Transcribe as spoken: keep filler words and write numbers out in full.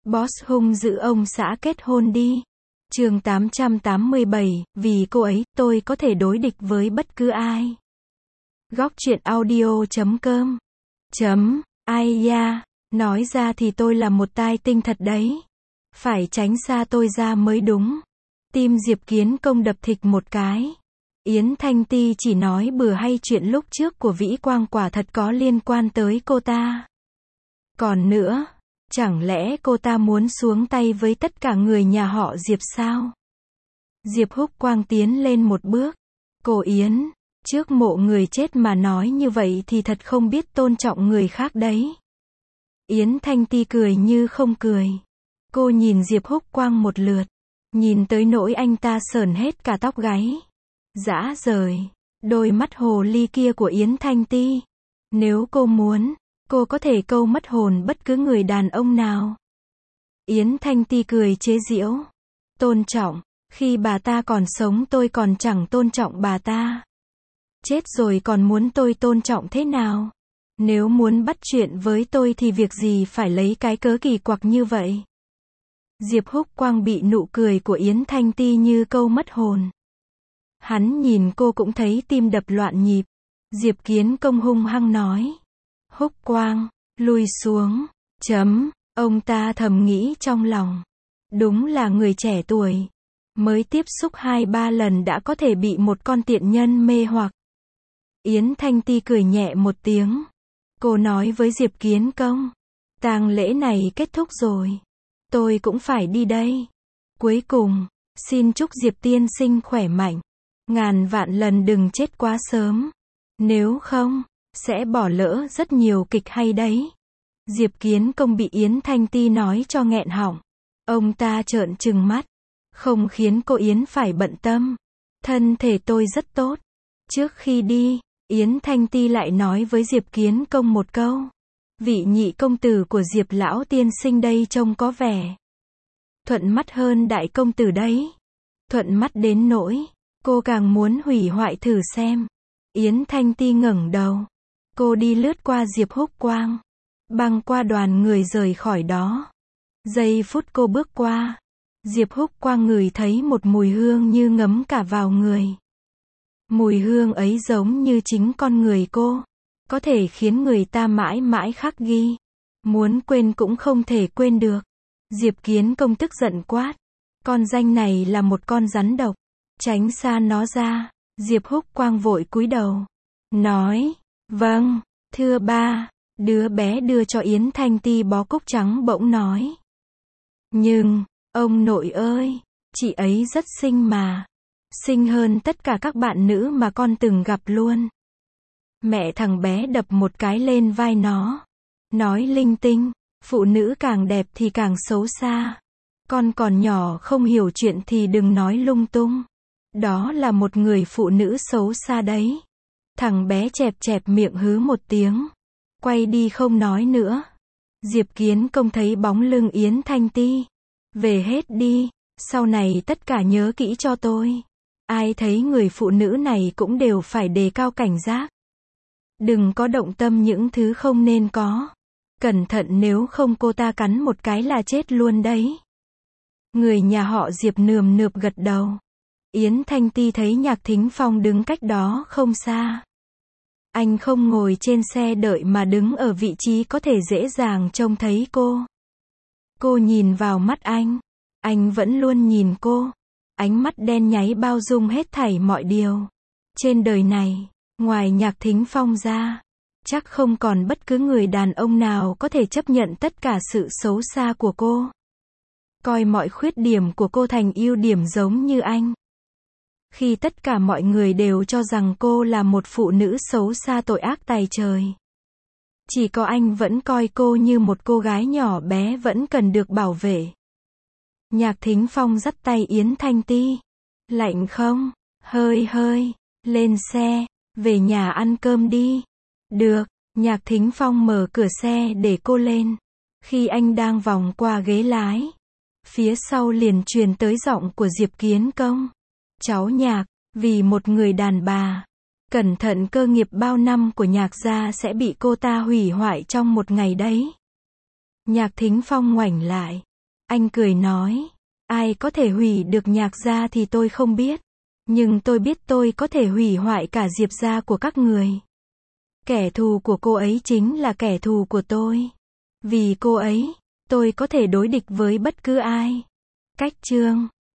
Boss hung dữ ông xã kết hôn đi. Chương tám trăm tám mươi bảy, vì cô ấy, tôi có thể đối địch với bất cứ ai. Góc truyện audio chấm com. Chấm, ai da, nói ra thì tôi là một tai tinh thật đấy. Phải tránh xa tôi ra mới đúng. Tim Diệp Kiến Công đập thịch một cái. Yến Thanh Ti chỉ nói bừa hay chuyện lúc trước của Vĩ Quang quả thật có liên quan tới cô ta. Còn nữa, chẳng lẽ cô ta muốn xuống tay với tất cả người nhà họ Diệp sao? Diệp Húc Quang tiến lên một bước. Cô Yến, trước mộ người chết mà nói như vậy thì thật không biết tôn trọng người khác đấy. Yến Thanh Ti cười như không cười. Cô nhìn Diệp Húc Quang một lượt. Nhìn tới nỗi anh ta sởn hết cả tóc gáy. Dã rời. Đôi mắt hồ ly kia của Yến Thanh Ti. Nếu cô muốn, cô có thể câu mất hồn bất cứ người đàn ông nào. Yến Thanh Ti cười chế giễu. Tôn trọng, khi bà ta còn sống tôi còn chẳng tôn trọng bà ta. Chết rồi còn muốn tôi tôn trọng thế nào? Nếu muốn bắt chuyện với tôi thì việc gì phải lấy cái cớ kỳ quặc như vậy? Diệp Húc Quang bị nụ cười của Yến Thanh Ti như câu mất hồn. Hắn nhìn cô cũng thấy tim đập loạn nhịp. Diệp Kiến Công hung hăng nói. Húc Quang, lùi xuống. Chấm, ông ta thầm nghĩ trong lòng. Đúng là người trẻ tuổi. Mới tiếp xúc hai ba lần đã có thể bị một con tiện nhân mê hoặc. Yến Thanh Ti cười nhẹ một tiếng. Cô nói với Diệp Kiến Công. Tang lễ này kết thúc rồi. Tôi cũng phải đi đây. Cuối cùng, xin chúc Diệp tiên sinh khỏe mạnh. Ngàn vạn lần đừng chết quá sớm. Nếu không, sẽ bỏ lỡ rất nhiều kịch hay đấy. Diệp Kiến Công bị Yến Thanh Ti nói cho nghẹn họng. Ông ta trợn trừng mắt. Không khiến cô Yến phải bận tâm. Thân thể tôi rất tốt. Trước khi đi, Yến Thanh Ti lại nói với Diệp Kiến Công một câu. Vị nhị công tử của Diệp lão tiên sinh đây trông có vẻ thuận mắt hơn đại công tử đấy. Thuận mắt đến nỗi cô càng muốn hủy hoại thử xem. Yến Thanh Ti ngẩng đầu. Cô đi lướt qua Diệp Húc Quang. Băng qua đoàn người rời khỏi đó. Giây phút cô bước qua, Diệp Húc Quang ngửi thấy một mùi hương như ngấm cả vào người. Mùi hương ấy giống như chính con người cô. Có thể khiến người ta mãi mãi khắc ghi. Muốn quên cũng không thể quên được. Diệp Kiến Công tức giận quát. Con danh này là một con rắn độc. Tránh xa nó ra. Diệp Húc Quang vội cúi đầu. Nói. Vâng, thưa ba. Đứa bé đưa cho Yến Thanh Ti bó cúc trắng bỗng nói. Nhưng, ông nội ơi, chị ấy rất xinh mà. Xinh hơn tất cả các bạn nữ mà con từng gặp luôn. Mẹ thằng bé đập một cái lên vai nó. Nói linh tinh, phụ nữ càng đẹp thì càng xấu xa. Con còn nhỏ không hiểu chuyện thì đừng nói lung tung. Đó là một người phụ nữ xấu xa đấy. Thằng bé chẹp chẹp miệng hứ một tiếng. Quay đi không nói nữa. Diệp Kiến Công thấy bóng lưng Yến Thanh Ti. Về hết đi, sau này tất cả nhớ kỹ cho tôi. Ai thấy người phụ nữ này cũng đều phải đề cao cảnh giác. Đừng có động tâm những thứ không nên có. Cẩn thận nếu không cô ta cắn một cái là chết luôn đấy. Người nhà họ Diệp nườm nượp gật đầu. Yến Thanh Ti thấy Nhạc Thính Phong đứng cách đó không xa. Anh không ngồi trên xe đợi mà đứng ở vị trí có thể dễ dàng trông thấy cô. Cô nhìn vào mắt anh. Anh vẫn luôn nhìn cô. Ánh mắt đen nháy bao dung hết thảy mọi điều. Trên đời này, ngoài Nhạc Thính Phong ra, chắc không còn bất cứ người đàn ông nào có thể chấp nhận tất cả sự xấu xa của cô. Coi mọi khuyết điểm của cô thành ưu điểm giống như anh. Khi tất cả mọi người đều cho rằng cô là một phụ nữ xấu xa tội ác tày trời. Chỉ có anh vẫn coi cô như một cô gái nhỏ bé vẫn cần được bảo vệ. Nhạc Thính Phong dắt tay Yến Thanh Ti. Lạnh không? Hơi hơi. Lên xe. Về nhà ăn cơm đi. Được. Nhạc Thính Phong mở cửa xe để cô lên. Khi anh đang vòng qua ghế lái, phía sau liền truyền tới giọng của Diệp Kiến Công. Cháu Nhạc, vì một người đàn bà, cẩn thận cơ nghiệp bao năm của Nhạc gia sẽ bị cô ta hủy hoại trong một ngày đấy. Nhạc Thính Phong ngoảnh lại. Anh cười nói, ai có thể hủy được Nhạc gia thì tôi không biết. Nhưng tôi biết tôi có thể hủy hoại cả Diệp gia của các người. Kẻ thù của cô ấy chính là kẻ thù của tôi. Vì cô ấy, tôi có thể đối địch với bất cứ ai. Cách chương